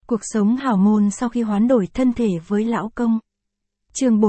Cuộc sống hào môn sau khi hoán đổi thân thể với lão công. Chương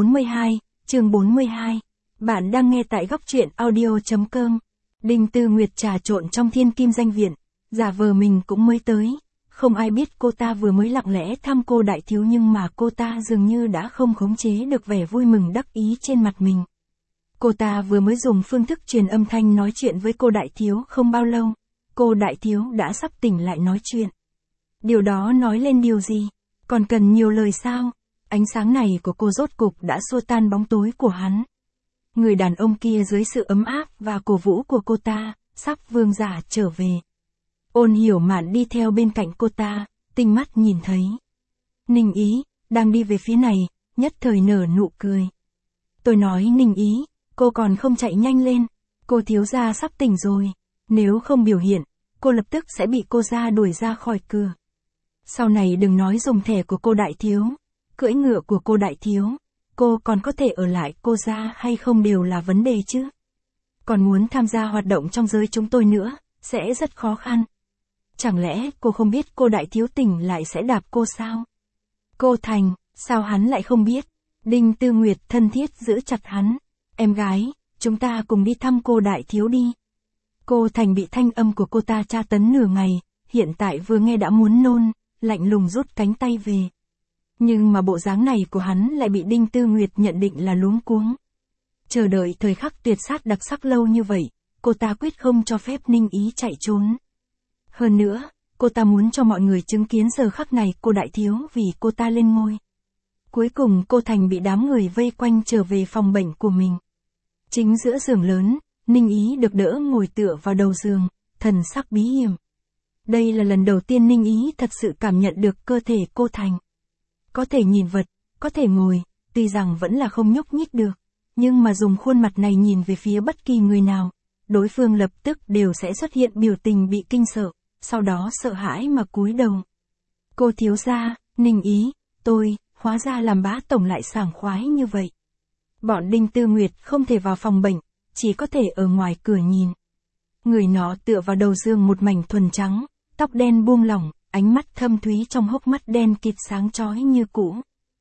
42. Bạn đang nghe tại góc truyện audio.com. Đinh Tư Nguyệt trà trộn trong thiên kim danh viện, giả vờ mình cũng mới tới. Không ai biết cô ta vừa mới lặng lẽ thăm cô đại thiếu, nhưng mà cô ta dường như đã không khống chế được vẻ vui mừng đắc ý trên mặt mình. Cô ta vừa mới dùng phương thức truyền âm thanh nói chuyện với cô đại thiếu không bao lâu, cô đại thiếu đã sắp tỉnh lại nói chuyện. Điều đó nói lên điều gì? Còn cần nhiều lời sao? Ánh sáng này của cô rốt cục đã xua tan bóng tối của hắn. Người đàn ông kia dưới sự ấm áp và cổ vũ của cô ta, sắp vương giả trở về. Ôn Hiểu Mạn đi theo bên cạnh cô ta, tinh mắt nhìn thấy Ninh Ý, đang đi về phía này, nhất thời nở nụ cười. Tôi nói Ninh Ý, cô còn không chạy nhanh lên, cô thiếu gia sắp tỉnh rồi, nếu không biểu hiện, cô lập tức sẽ bị cô gia đuổi ra khỏi cửa. Sau này đừng nói dùng thẻ của cô đại thiếu, cưỡi ngựa của cô đại thiếu, cô còn có thể ở lại cô gia hay không đều là vấn đề chứ. Còn muốn tham gia hoạt động trong giới chúng tôi nữa, sẽ rất khó khăn. Chẳng lẽ cô không biết cô đại thiếu tỉnh lại sẽ đạp cô sao? Cô Thành, sao hắn lại không biết? Đinh Tư Nguyệt thân thiết giữ chặt hắn. Em gái, chúng ta cùng đi thăm cô đại thiếu đi. Cô Thành bị thanh âm của cô ta tra tấn nửa ngày, hiện tại vừa nghe đã muốn nôn, lạnh lùng rút cánh tay về. Nhưng mà bộ dáng này của hắn lại bị Đinh Tư Nguyệt nhận định là luống cuống. Chờ đợi thời khắc tuyệt sát đặc sắc lâu như vậy, cô ta quyết không cho phép Ninh Ý chạy trốn. Hơn nữa, cô ta muốn cho mọi người chứng kiến giờ khắc này cô đại thiếu vì cô ta lên ngôi. Cuối cùng cô Thành bị đám người vây quanh trở về phòng bệnh của mình. Chính giữa giường lớn, Ninh Ý được đỡ ngồi tựa vào đầu giường, thần sắc bí hiểm. Đây là lần đầu tiên Ninh Ý thật sự cảm nhận được cơ thể cô Thành. Có thể nhìn vật, có thể ngồi, tuy rằng vẫn là không nhúc nhích được, nhưng mà dùng khuôn mặt này nhìn về phía bất kỳ người nào, đối phương lập tức đều sẽ xuất hiện biểu tình bị kinh sợ, sau đó sợ hãi mà cúi đầu. Cô thiếu gia, Ninh Ý, tôi, hóa ra làm bá tổng lại sảng khoái như vậy. Bọn Đinh Tư Nguyệt không thể vào phòng bệnh, chỉ có thể ở ngoài cửa nhìn. Người nó tựa vào đầu giường một mảnh thuần trắng, tóc đen buông lỏng, ánh mắt thâm thúy trong hốc mắt đen kịt sáng chói như cũ.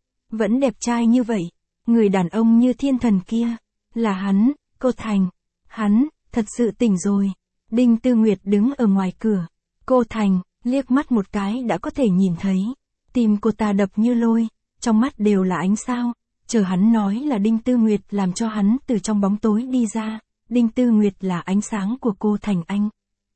Vẫn đẹp trai như vậy, người đàn ông như thiên thần kia, là hắn, cô Thành. Hắn, thật sự tỉnh rồi. Đinh Tư Nguyệt đứng ở ngoài cửa. Cô Thành, liếc mắt một cái đã có thể nhìn thấy. Tim cô ta đập như lôi, trong mắt đều là ánh sao. Chờ hắn nói là Đinh Tư Nguyệt làm cho hắn từ trong bóng tối đi ra. Đinh Tư Nguyệt là ánh sáng của cô Thành anh.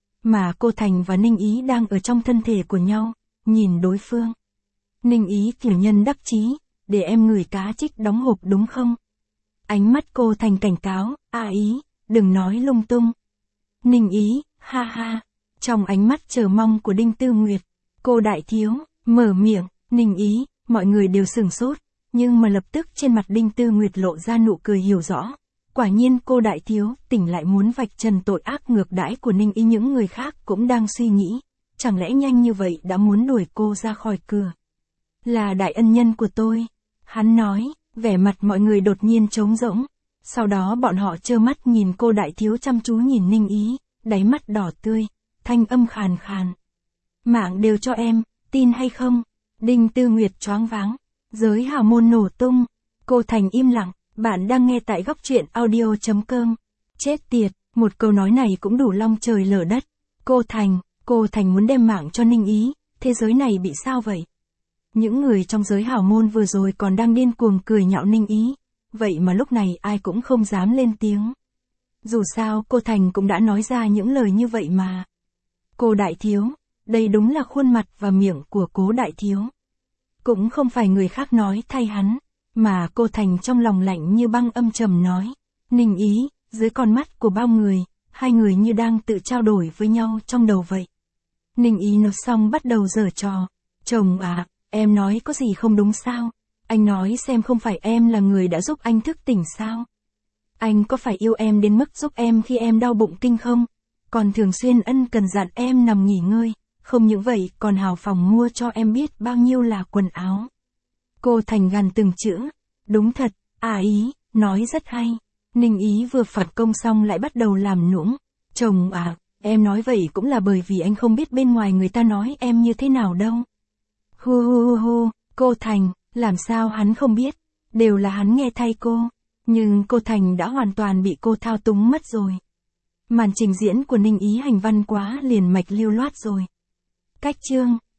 Mà cô Thành và Ninh Ý đang ở trong thân thể của nhau, nhìn đối phương. Ninh Ý tiểu nhân đắc chí, để em ngửi cá trích đóng hộp đúng không? Ánh mắt cô Thành cảnh cáo, Ý, đừng nói lung tung. Ninh Ý, ha ha, trong ánh mắt chờ mong của Đinh Tư Nguyệt, cô đại thiếu, mở miệng, Ninh Ý, mọi người đều sửng sốt, nhưng mà lập tức trên mặt Đinh Tư Nguyệt lộ ra nụ cười hiểu rõ. Quả nhiên cô đại thiếu tỉnh lại muốn vạch trần tội ác ngược đãi của Ninh Ý. Những người khác cũng đang suy nghĩ, chẳng lẽ nhanh như vậy đã muốn đuổi cô ra khỏi cửa. Là đại ân nhân của tôi, hắn nói, vẻ mặt mọi người đột nhiên trống rỗng. Sau đó bọn họ trơ mắt nhìn cô đại thiếu chăm chú nhìn Ninh Ý, đáy mắt đỏ tươi, thanh âm khàn khàn. Mạng đều cho em, tin hay không? Đinh Tư Nguyệt choáng váng, giới hào môn nổ tung. Cô Thành im lặng. Bạn đang nghe tại góc truyện audio.com. Chết tiệt, một câu nói này cũng đủ long trời lở đất. Cô Thành muốn đem mạng cho Ninh Ý, thế giới này bị sao vậy? Những người trong giới hào môn vừa rồi còn đang điên cuồng cười nhạo Ninh Ý, vậy mà lúc này ai cũng không dám lên tiếng. Dù sao cô Thành cũng đã nói ra những lời như vậy mà. Cô đại thiếu, đây đúng là khuôn mặt và miệng của cố đại thiếu. Cũng không phải người khác nói thay hắn. Mà cô Thành trong lòng lạnh như băng âm trầm nói. Ninh Ý, dưới con mắt của bao người, hai người như đang tự trao đổi với nhau trong đầu vậy. Ninh Ý nói xong bắt đầu giở trò. Chồng à, em nói có gì không đúng sao? Anh nói xem không phải em là người đã giúp anh thức tỉnh sao? Anh có phải yêu em đến mức giúp em khi em đau bụng kinh không? Còn thường xuyên ân cần dặn em nằm nghỉ ngơi, không những vậy còn hào phóng mua cho em biết bao nhiêu là quần áo. Cô Thành gằn từng chữ, đúng thật, Ý, nói rất hay. Ninh Ý vừa phạt công xong lại bắt đầu làm nũng. Chồng à, em nói vậy cũng là bởi vì anh không biết bên ngoài người ta nói em như thế nào đâu. Cô Thành, làm sao hắn không biết, đều là hắn nghe thay cô, nhưng cô Thành đã hoàn toàn bị cô thao túng mất rồi. Màn trình diễn của Ninh Ý hành văn quá liền mạch lưu loát rồi. Cách chương,